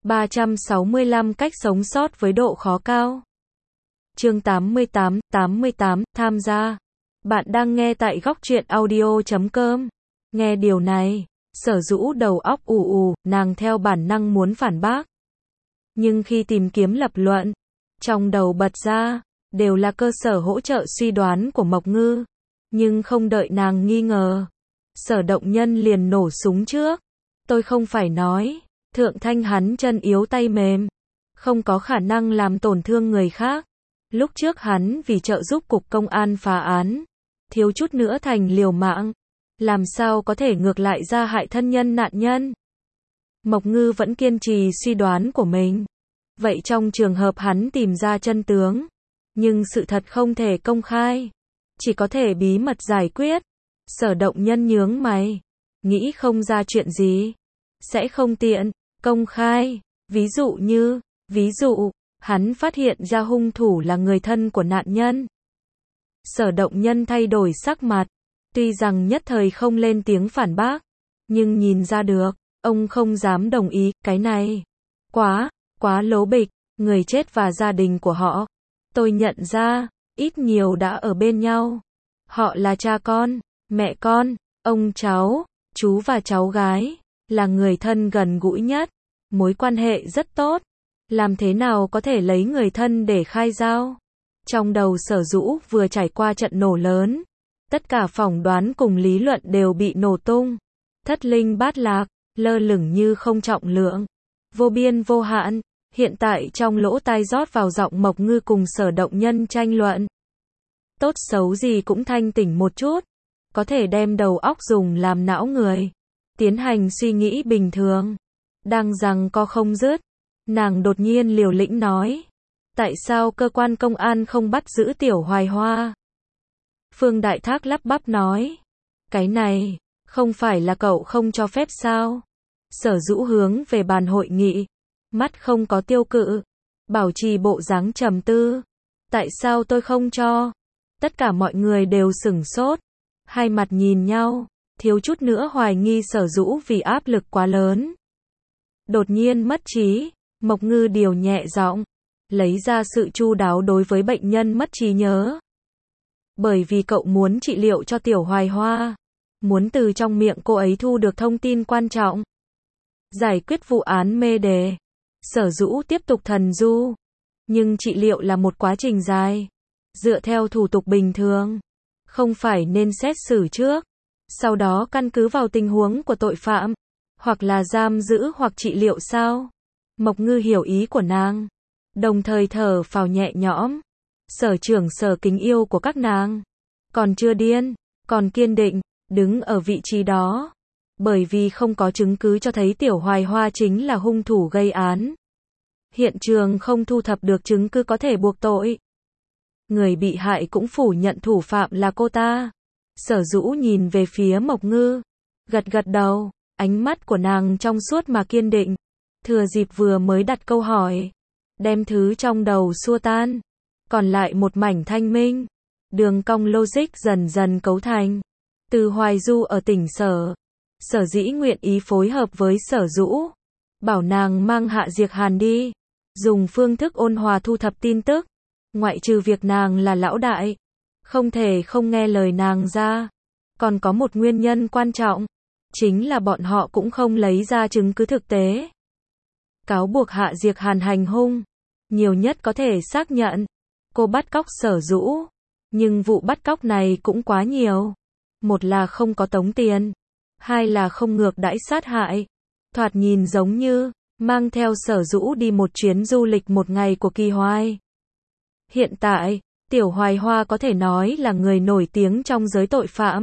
365 cách sống sót với độ khó cao. Chương 88, tham gia. Bạn đang nghe tại Góc Truyện Audio.com. Nghe điều này, Sở Dũ đầu óc ù, nàng theo bản năng muốn phản bác. Nhưng khi tìm kiếm lập luận, trong đầu bật ra, đều là cơ sở hỗ trợ suy đoán của Mộc Ngư. Nhưng không đợi nàng nghi ngờ, Sở Động Nhân liền nổ súng trước. Tôi không phải nói, Thượng Thanh hắn chân yếu tay mềm, không có khả năng làm tổn thương người khác. Lúc trước hắn vì trợ giúp cục công an phá án, thiếu chút nữa thành liều mạng, làm sao có thể ngược lại ra hại thân nhân nạn nhân. Mộc Ngư vẫn kiên trì suy đoán của mình. Vậy trong trường hợp hắn tìm ra chân tướng, nhưng sự thật không thể công khai, chỉ có thể bí mật giải quyết. Sở Động Nhân nhướng mày, nghĩ không ra chuyện gì sẽ không tiện công khai. Ví dụ, hắn phát hiện ra hung thủ là người thân của nạn nhân. Sở Động Nhân thay đổi sắc mặt, tuy rằng nhất thời không lên tiếng phản bác, nhưng nhìn ra được, ông không dám đồng ý, cái này quá lố bịch, người chết và gia đình của họ, tôi nhận ra, ít nhiều đã ở bên nhau. Họ là cha con, mẹ con, ông cháu, chú và cháu gái, là người thân gần gũi nhất, mối quan hệ rất tốt. Làm thế nào có thể lấy người thân để khai giao? Trong đầu Sở Dũ vừa trải qua trận nổ lớn, tất cả phỏng đoán cùng lý luận đều bị nổ tung. Thất linh bát lạc, lơ lửng như không trọng lượng, vô biên vô hạn. Hiện tại trong lỗ tai rót vào giọng Mộc Ngư cùng Sở Động Nhân tranh luận. Tốt xấu gì cũng thanh tỉnh một chút, có thể đem đầu óc dùng làm não người, tiến hành suy nghĩ bình thường. Đang giằng co không dứt, nàng đột nhiên liều lĩnh nói, tại sao cơ quan công an không bắt giữ Tiểu Hoài Hoa? Phương Đại Thác lắp bắp nói, cái này, không phải là cậu không cho phép sao? Sở Dũ hướng về bàn hội nghị, mắt không có tiêu cự, bảo trì bộ dáng trầm tư. Tại sao tôi không cho? Tất cả mọi người đều sửng sốt, hai mặt nhìn nhau, thiếu chút nữa hoài nghi Sở Dũ vì áp lực quá lớn. Đột nhiên mất trí, Mộc Ngư điều nhẹ giọng, lấy ra sự chu đáo đối với bệnh nhân mất trí nhớ. Bởi vì cậu muốn trị liệu cho Tiểu Hoài Hoa, muốn từ trong miệng cô ấy thu được thông tin quan trọng, giải quyết vụ án mê đề. Sở Dũ tiếp tục thần du, nhưng trị liệu là một quá trình dài, dựa theo thủ tục bình thường, không phải nên xét xử trước, sau đó căn cứ vào tình huống của tội phạm, hoặc là giam giữ hoặc trị liệu sao? Mộc Ngư hiểu ý của nàng, đồng thời thở phào nhẹ nhõm. Sở trưởng Sở kính yêu của các nàng, còn chưa điên, còn kiên định, đứng ở vị trí đó. Bởi vì không có chứng cứ cho thấy Tiểu Hoài Hoa chính là hung thủ gây án. Hiện trường không thu thập được chứng cứ có thể buộc tội. Người bị hại cũng phủ nhận thủ phạm là cô ta. Sở Dũ nhìn về phía Mộc Ngư, gật gật đầu, ánh mắt của nàng trong suốt mà kiên định. Thừa dịp vừa mới đặt câu hỏi, đem thứ trong đầu xua tan, còn lại một mảnh thanh minh. Đường cong logic dần dần cấu thành. Từ Hoài Du ở tỉnh Sở, Sở dĩ nguyện ý phối hợp với Sở Dũ, bảo nàng mang Hạ Diệc Hàn đi, dùng phương thức ôn hòa thu thập tin tức, ngoại trừ việc nàng là lão đại, không thể không nghe lời nàng ra. Còn có một nguyên nhân quan trọng, chính là bọn họ cũng không lấy ra chứng cứ thực tế cáo buộc Hạ Diệc Hàn hành hung. Nhiều nhất có thể xác nhận cô bắt cóc Sở Dũ, nhưng vụ bắt cóc này cũng quá nhiều. Một là không có tống tiền, hai là không ngược đãi sát hại. Thoạt nhìn giống như mang theo Sở Dũ đi một chuyến du lịch một ngày của Kỳ Hoài. Hiện tại, Tiểu Hoài Hoa có thể nói là người nổi tiếng trong giới tội phạm.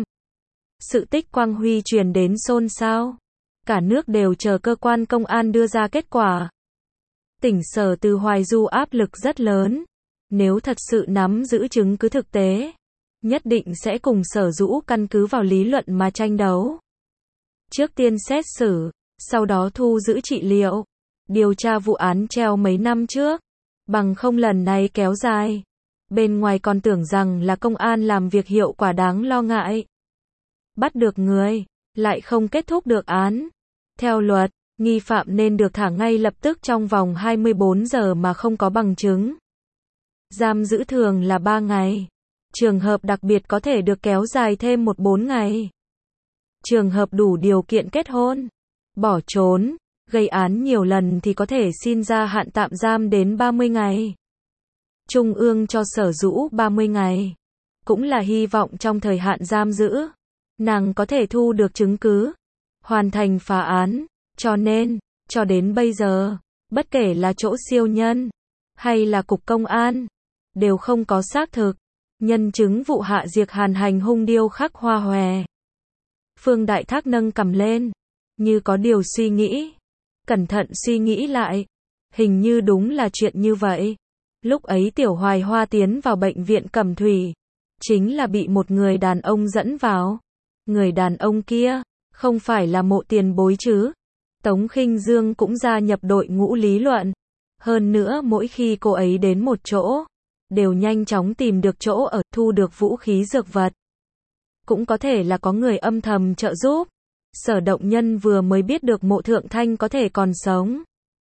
Sự tích quang huy truyền đến xôn xao. Cả nước đều chờ cơ quan công an đưa ra kết quả. Tỉnh Sở từ Hoài Du áp lực rất lớn. Nếu thật sự nắm giữ chứng cứ thực tế, nhất định sẽ cùng Sở Dũ căn cứ vào lý luận mà tranh đấu. Trước tiên xét xử, sau đó thu giữ trị liệu, điều tra vụ án treo mấy năm trước, bằng không lần này kéo dài. Bên ngoài còn tưởng rằng là công an làm việc hiệu quả đáng lo ngại. Bắt được người, lại không kết thúc được án. Theo luật, nghi phạm nên được thả ngay lập tức trong vòng 24 giờ mà không có bằng chứng. Giam giữ thường là 3 ngày. Trường hợp đặc biệt có thể được kéo dài thêm 4 ngày. Trường hợp đủ điều kiện kết hôn, bỏ trốn, gây án nhiều lần thì có thể xin gia hạn tạm giam đến 30 ngày. Trung ương cho Sở Dũ 30 ngày. Cũng là hy vọng trong thời hạn giam giữ, nàng có thể thu được chứng cứ, hoàn thành phá án. Cho nên, cho đến bây giờ, bất kể là chỗ siêu nhân, hay là cục công an, đều không có xác thực, nhân chứng vụ Hạ Diệc Hàn hành hung điêu khắc hoa hòe. Phương Đại Thác nâng cằm lên, như có điều suy nghĩ. Cẩn thận suy nghĩ lại, hình như đúng là chuyện như vậy. Lúc ấy Tiểu Hoài Hoa tiến vào bệnh viện Cẩm Thủy, chính là bị một người đàn ông dẫn vào. Người đàn ông kia, không phải là Mộ Tiền Bối chứ? Tống Khinh Dương cũng gia nhập đội ngũ lý luận. Hơn nữa mỗi khi cô ấy đến một chỗ, đều nhanh chóng tìm được chỗ ở, thu được vũ khí dược vật. Cũng có thể là có người âm thầm trợ giúp. Sở Động Nhân vừa mới biết được Mộ Thượng Thanh có thể còn sống.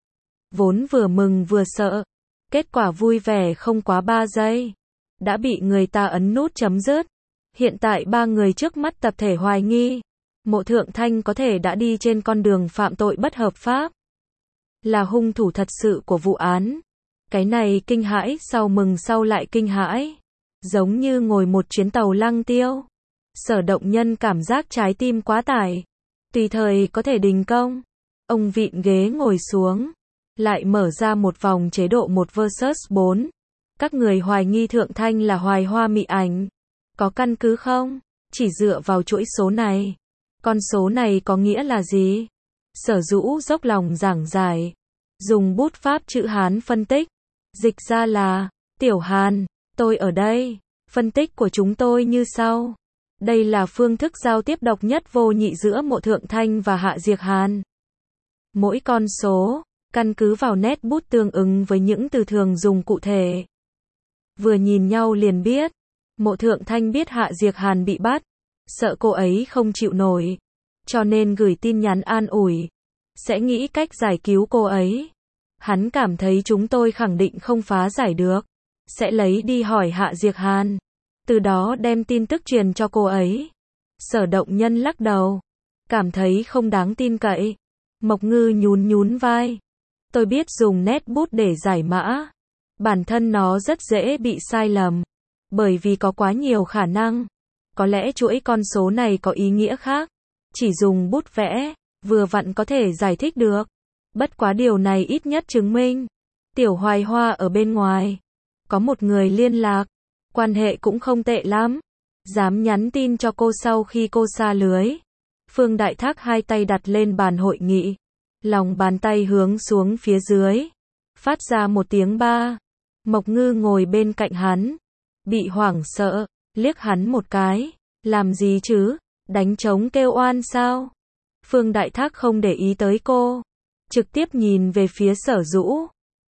Vốn vừa mừng vừa sợ. Kết quả vui vẻ không quá 3 giây. Đã bị người ta ấn nút chấm dứt. Hiện tại 3 người trước mắt tập thể hoài nghi. Mộ Thượng Thanh có thể đã đi trên con đường phạm tội bất hợp pháp. Là hung thủ thật sự của vụ án. Cái này kinh hãi sau mừng sau lại kinh hãi. Giống như ngồi một chuyến tàu lăng tiêu. Sở Động Nhân cảm giác trái tim quá tải. Tùy thời có thể đình công. Ông vịn ghế ngồi xuống. Lại mở ra một vòng chế độ 1 vs 4. Các người hoài nghi Thượng Thanh là Hoài Hoa Mị Ảnh. Có căn cứ không? Chỉ dựa vào chuỗi số này. Con số này có nghĩa là gì? Sở Dũ dốc lòng giảng giải. Dùng bút pháp chữ Hán phân tích. Dịch ra là, Tiểu Hàn, tôi ở đây. Phân tích của chúng tôi như sau. Đây là phương thức giao tiếp độc nhất vô nhị giữa Mộ Thượng Thanh và Hạ Diệc Hàn. Mỗi con số, căn cứ vào nét bút tương ứng với những từ thường dùng cụ thể. Vừa nhìn nhau liền biết. Mộ Thượng Thanh biết Hạ Diệc Hàn bị bắt. Sợ cô ấy không chịu nổi. Cho nên gửi tin nhắn an ủi. Sẽ nghĩ cách giải cứu cô ấy. Hắn cảm thấy chúng tôi khẳng định không phá giải được. Sẽ lấy đi hỏi Hạ Diệc Hàn. Từ đó đem tin tức truyền cho cô ấy. Sở Động Nhân lắc đầu. Cảm thấy không đáng tin cậy. Mộc Ngư nhún nhún vai. Tôi biết dùng nét bút để giải mã. Bản thân nó rất dễ bị sai lầm. Bởi vì có quá nhiều khả năng. Có lẽ chuỗi con số này có ý nghĩa khác. Chỉ dùng bút vẽ, vừa vặn có thể giải thích được. Bất quá điều này ít nhất chứng minh. Tiểu Hoài Hoa ở bên ngoài. Có một người liên lạc. Quan hệ cũng không tệ lắm. Dám nhắn tin cho cô sau khi cô sa lưới. Phương Đại Thác hai tay đặt lên bàn hội nghị. Lòng bàn tay hướng xuống phía dưới. Phát ra một tiếng ba. Mộc Ngư ngồi bên cạnh hắn. Bị hoảng sợ. Liếc hắn một cái. Làm gì chứ? Đánh trống kêu oan sao? Phương Đại Thác không để ý tới cô. Trực tiếp nhìn về phía Sở Dũ.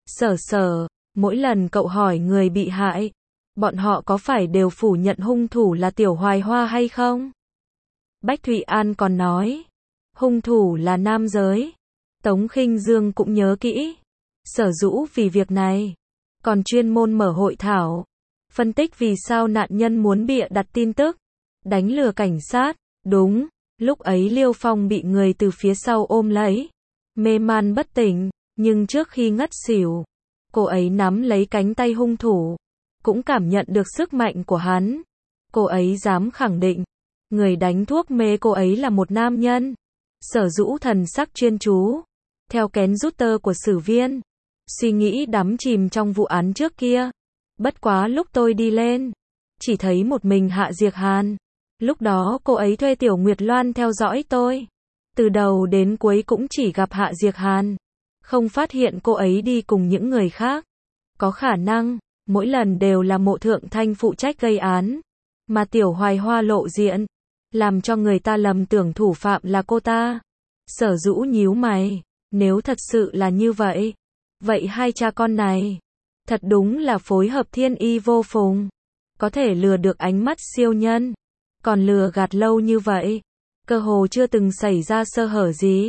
Sở, mỗi lần cậu hỏi người bị hại. Bọn họ có phải đều phủ nhận hung thủ là Tiểu Hoài Hoa hay không? Bách Thụy An còn nói. Hung thủ là nam giới. Tống Khinh Dương cũng nhớ kỹ. Sở Dũ vì việc này. Còn chuyên môn mở hội thảo. Phân tích vì sao nạn nhân muốn bịa đặt tin tức. Đánh lừa cảnh sát. Đúng, lúc ấy Liêu Phong bị người từ phía sau ôm lấy. Mê man bất tỉnh, nhưng trước khi ngất xỉu. Cô ấy nắm lấy cánh tay hung thủ. Cũng cảm nhận được sức mạnh của hắn. Cô ấy dám khẳng định. Người đánh thuốc mê cô ấy là một nam nhân. Sở Dũ thần sắc chuyên chú. Theo kén rút tơ của Sử Viên. Suy nghĩ đắm chìm trong vụ án trước kia. Bất quá lúc tôi đi lên. Chỉ thấy một mình Hạ Diệc Hàn. Lúc đó cô ấy thuê Tiểu Nguyệt Loan theo dõi tôi. Từ đầu đến cuối cũng chỉ gặp Hạ Diệc Hàn. Không phát hiện cô ấy đi cùng những người khác. Có khả năng, mỗi lần đều là Mộ Thượng Thanh phụ trách gây án. Mà Tiểu Hoài Hoa lộ diện. Làm cho người ta lầm tưởng thủ phạm là cô ta. Sở Dũ nhíu mày. Nếu thật sự là như vậy. Vậy hai cha con này. Thật đúng là phối hợp thiên y vô phùng. Có thể lừa được ánh mắt siêu nhân. Còn lừa gạt lâu như vậy. Cơ hồ chưa từng xảy ra sơ hở gì.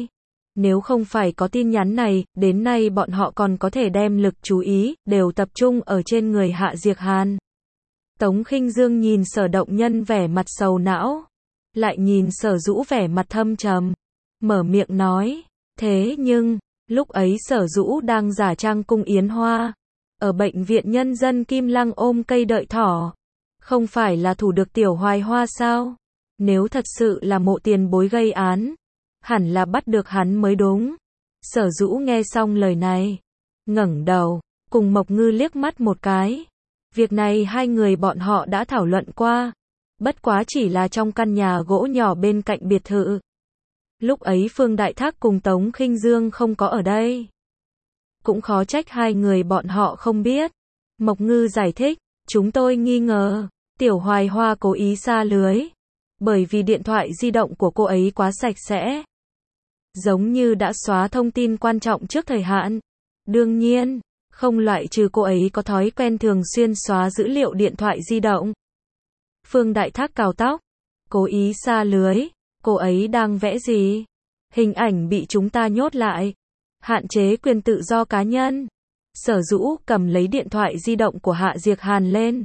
Nếu không phải có tin nhắn này, đến nay bọn họ còn có thể đem lực chú ý, đều tập trung ở trên người Hạ Diệc Hàn. Tống Khinh Dương nhìn Sở Động Nhân vẻ mặt sầu não, lại nhìn Sở Dũ vẻ mặt thâm trầm, mở miệng nói, thế nhưng, lúc ấy Sở Dũ đang giả trang cung Yến Hoa, ở bệnh viện nhân dân Kim Lăng ôm cây đợi thỏ, không phải là thủ được Tiểu Hoài Hoa sao? Nếu thật sự là Mộ tiền bối gây án, hẳn là bắt được hắn mới đúng. Sở Dũ nghe xong lời này, ngẩng đầu, cùng Mộc Ngư liếc mắt một cái. Việc này hai người bọn họ đã thảo luận qua, bất quá chỉ là trong căn nhà gỗ nhỏ bên cạnh biệt thự. Lúc ấy Phương Đại Thác cùng Tống Khinh Dương không có ở đây. Cũng khó trách hai người bọn họ không biết. Mộc Ngư giải thích, chúng tôi nghi ngờ, Tiểu Hoài Hoa cố ý sa lưới, bởi vì điện thoại di động của cô ấy quá sạch sẽ. Giống như đã xóa thông tin quan trọng trước thời hạn. Đương nhiên, không loại trừ cô ấy có thói quen thường xuyên xóa dữ liệu điện thoại di động. Phương Đại Thác cào tóc, cố ý sa lưới, cô ấy đang vẽ gì? Hình ảnh bị chúng ta nhốt lại, hạn chế quyền tự do cá nhân. Sở Dũ cầm lấy điện thoại di động của Hạ Diệc Hàn lên,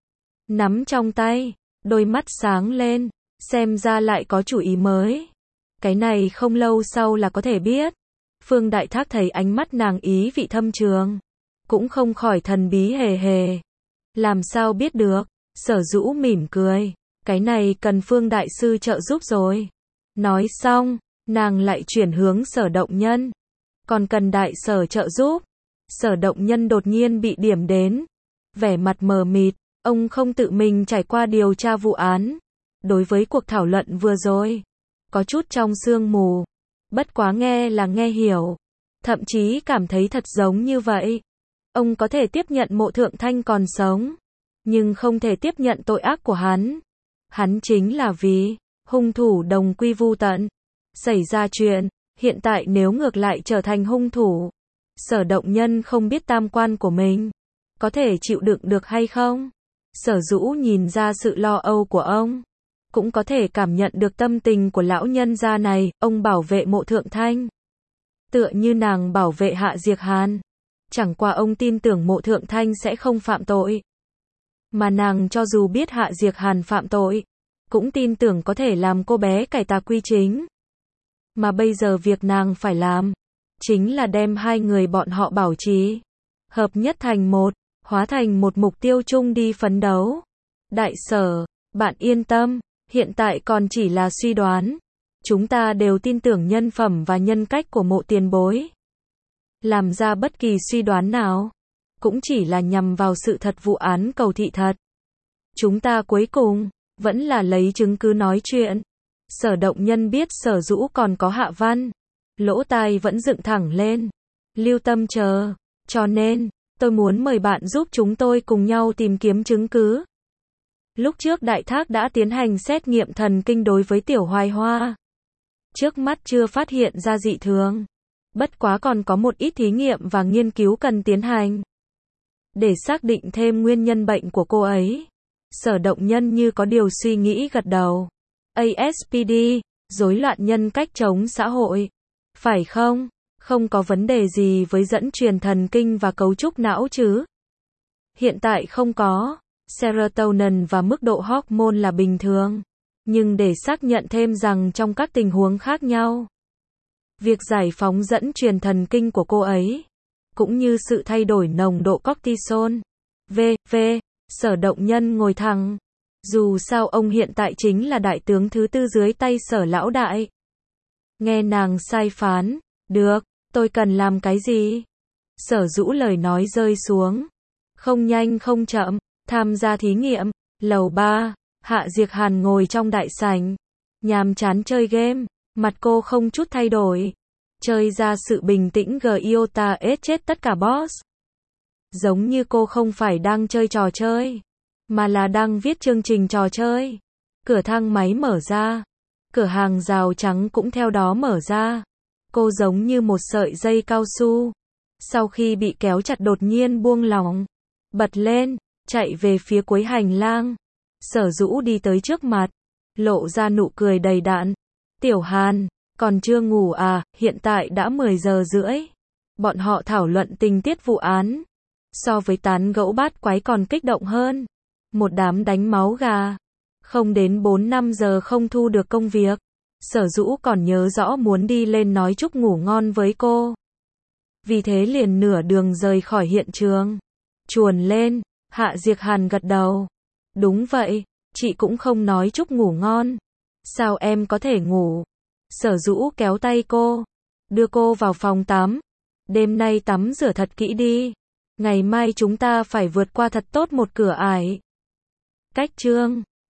nắm trong tay, đôi mắt sáng lên, xem ra lại có chủ ý mới. Cái này không lâu sau là có thể biết. Phương Đại Thác thấy ánh mắt nàng ý vị thâm trường, cũng không khỏi thần bí hề hề. Làm sao biết được? Sở Dũ mỉm cười, cái này cần Phương Đại Sư trợ giúp rồi. Nói xong, nàng lại chuyển hướng Sở Động Nhân. Còn cần Đại Sở trợ giúp. Sở Động Nhân đột nhiên bị điểm đến, vẻ mặt mờ mịt, ông không tự mình trải qua điều tra vụ án. Đối với cuộc thảo luận vừa rồi, có chút trong sương mù, bất quá nghe là nghe hiểu, thậm chí cảm thấy thật giống như vậy. Ông có thể tiếp nhận Mộ Thượng Thanh còn sống, nhưng không thể tiếp nhận tội ác của hắn. Hắn chính là vì hung thủ đồng quy vu tận. Xảy ra chuyện, hiện tại nếu ngược lại trở thành hung thủ, Sở Động Nhân không biết tam quan của mình có thể chịu đựng được hay không. Sở Dũ nhìn ra sự lo âu của ông, cũng có thể cảm nhận được tâm tình của lão nhân gia này. Ông bảo vệ Mộ Thượng Thanh, tựa như nàng bảo vệ Hạ Diệc Hàn. Chẳng qua ông tin tưởng Mộ Thượng Thanh sẽ không phạm tội, mà nàng cho dù biết Hạ Diệc Hàn phạm tội, cũng tin tưởng có thể làm cô bé cải tà quy chính. Mà bây giờ việc nàng phải làm, chính là đem hai người bọn họ bảo trì, hợp nhất thành một, hóa thành một mục tiêu chung đi phấn đấu. Đại Sở, bạn yên tâm, hiện tại còn chỉ là suy đoán. Chúng ta đều tin tưởng nhân phẩm và nhân cách của Mộ tiền bối. Làm ra bất kỳ suy đoán nào, cũng chỉ là nhằm vào sự thật vụ án cầu thị thật. Chúng ta cuối cùng, vẫn là lấy chứng cứ nói chuyện. Sở Động Nhân biết Sở Dũ còn có hạ văn, lỗ tai vẫn dựng thẳng lên. Lưu tâm chờ, cho nên, tôi muốn mời bạn giúp chúng tôi cùng nhau tìm kiếm chứng cứ. Lúc trước Đại Thác đã tiến hành xét nghiệm thần kinh đối với Tiểu Hoài Hoa. Trước mắt chưa phát hiện ra dị thường. Bất quá còn có một ít thí nghiệm và nghiên cứu cần tiến hành, để xác định thêm nguyên nhân bệnh của cô ấy. Sở Động Nhân như có điều suy nghĩ gật đầu. ASPD, rối loạn nhân cách chống xã hội. Phải không? Không có vấn đề gì với dẫn truyền thần kinh và cấu trúc não chứ? Hiện tại không có. Serotonin và mức độ hormone là bình thường. Nhưng để xác nhận thêm rằng trong các tình huống khác nhau, việc giải phóng dẫn truyền thần kinh của cô ấy, cũng như sự thay đổi nồng độ cortisol, v.v. Sở Động Nhân ngồi thẳng. Dù sao ông hiện tại chính là đại tướng thứ tư dưới tay Sở lão đại. Nghe nàng sai phán, được, tôi cần làm cái gì? Sở Dũ lời nói rơi xuống. Không nhanh không chậm, tham gia thí nghiệm. Lầu 3, Hạ Diệc Hàn ngồi trong đại sảnh, nhàm chán chơi game, mặt cô không chút thay đổi. Chơi ra sự bình tĩnh Giota ết chết tất cả boss. Giống như cô không phải đang chơi trò chơi, mà là đang viết chương trình trò chơi. Cửa thang máy mở ra, cửa hàng rào trắng cũng theo đó mở ra. Cô giống như một sợi dây cao su, sau khi bị kéo chặt đột nhiên buông lỏng, bật lên, chạy về phía cuối hành lang. Sở Dũ đi tới trước mặt, lộ ra nụ cười đầy đặn. Tiểu Hàn, Còn chưa ngủ à, hiện tại đã 10 giờ rưỡi. Bọn họ thảo luận tình tiết vụ án. So với tán gẫu bát quái còn kích động hơn. Một đám đánh máu gà. Không đến 4-5 giờ không thu được công việc. Sở Dũ còn nhớ rõ muốn đi lên nói chúc ngủ ngon với cô. Vì thế liền nửa đường rời khỏi hiện trường. Chuồn lên, Hạ Diệc Hàn gật đầu. Đúng vậy, chị cũng không nói chúc ngủ ngon. Sao em có thể ngủ? Sở Dũ kéo tay cô, đưa cô vào phòng tắm. Đêm nay tắm rửa thật kỹ đi. Ngày mai chúng ta phải vượt qua thật tốt một cửa ải. Cách chương